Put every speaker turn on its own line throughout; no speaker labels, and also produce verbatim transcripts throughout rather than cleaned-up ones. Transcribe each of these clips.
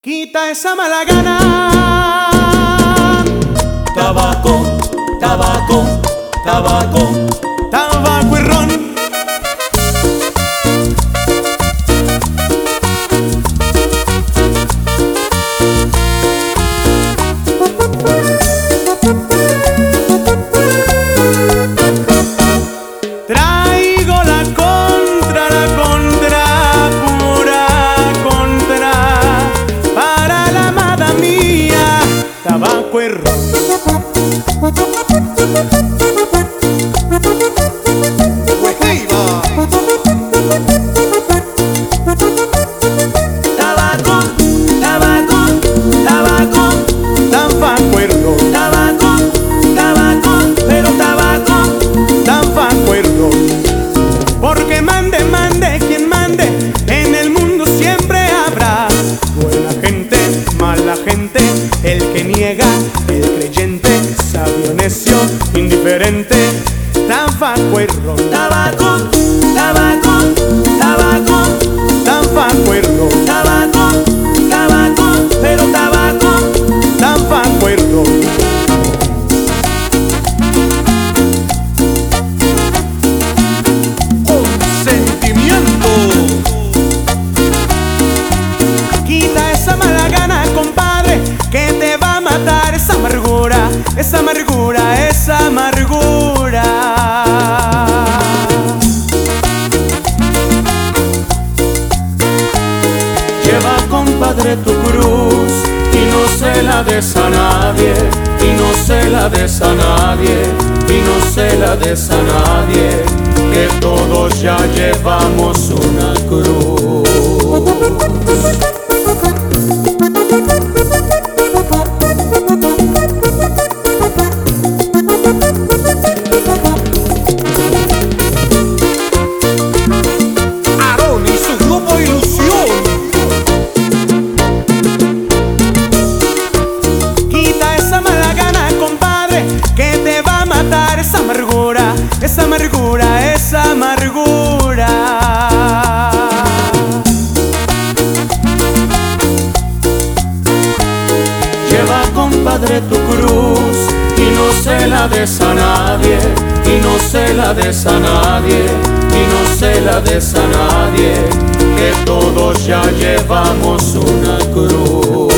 Quita esa mala gana.
Tabaco, tabaco, tabaco,
Tabaco y ron. Traigo la contra, la contra, pura contra, para la amada mía. Tabaco y ron.
tabaco, tabaco, tabaco,
Tabaco y ron.
tabaco, tabaco, pero tabaco.
Tabaco y ron. Porque mande, mande, quien mande, en el mundo siempre habrá buena gente, mala gente, el que niega, el creyente, sabio, necio, indiferente. Tabaco y ron.
Tabaco, tabaco, tabaco,
Tabaco y ron.
tabaco, tabaco, pero tabaco.
Tabaco y ron.
Sentimiento.
Quita esa mala gana, compadre, que te va a matar esa amargura, esa amargura, esa amargura.
Lleva, compadre, tu cruz y no se la des a nadie, y no se la des a nadie, y no se la des a nadie, que todos ya llevamos una cruz. Aarón y su grupo Ilusión.
Quita esa mala gana, compadre, que te va a matar esa amargura, esa amargura, esa amargura.
Lleva, compadre, tu cruz y no se la des a nadie, y no se la des a nadie, y no se la des a nadie, que todos ya llevamos una cruz.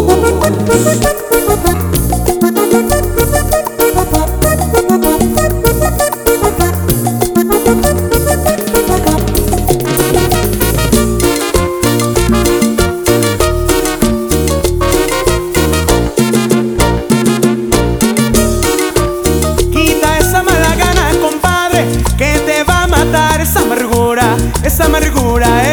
Quita esa mala gana, compadre, que te va a matar esa amargura, esa amargura,